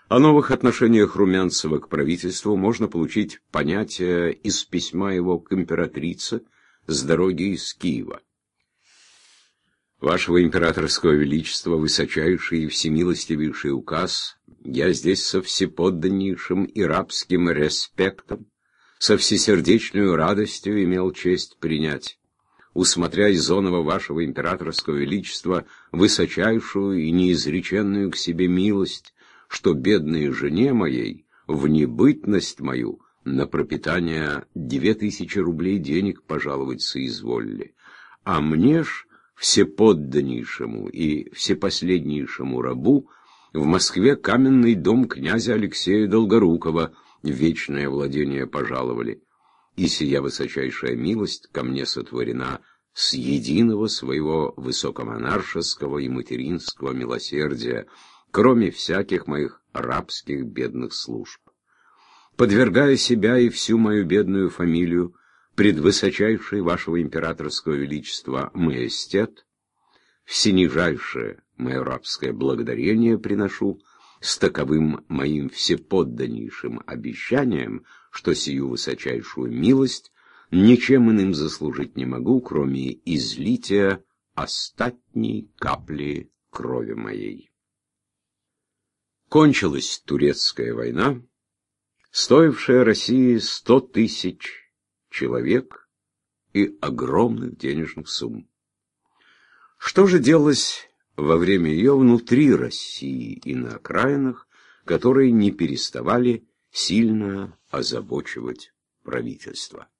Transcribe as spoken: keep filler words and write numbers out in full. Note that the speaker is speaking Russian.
О новых отношениях Румянцева к правительству можно получить понятие из письма его к императрице с дороги из Киева. Вашего императорского величества, высочайший и всемилостивейший указ, я здесь со всеподданнейшим и рабским респектом, со всесердечной радостью имел честь принять, усмотря из оного вашего императорского величества высочайшую и неизреченную к себе милость, что бедной жене моей в небытность мою на пропитание две тысячи рублей денег пожаловать соизволили, а мне ж, всеподданнейшему и всепоследнейшему рабу, в Москве каменный дом князя Алексея Долгорукова вечное владение пожаловали, и сия высочайшая милость ко мне сотворена с единого своего высокомонаршеского и материнского милосердия, кроме всяких моих рабских бедных служб. Подвергая себя и всю мою бедную фамилию пред высочайшей вашего императорского величества маестет, всенижайшее мое рабское благодарение приношу с таковым моим всеподданнейшим обещанием, что сию высочайшую милость ничем иным заслужить не могу, кроме излития остатней капли крови моей. Кончилась турецкая война, стоившая России сто тысяч человек и огромных денежных сумм. Что же делалось во время ее внутри России и на окраинах, которые не переставали сильно озабочивать правительство?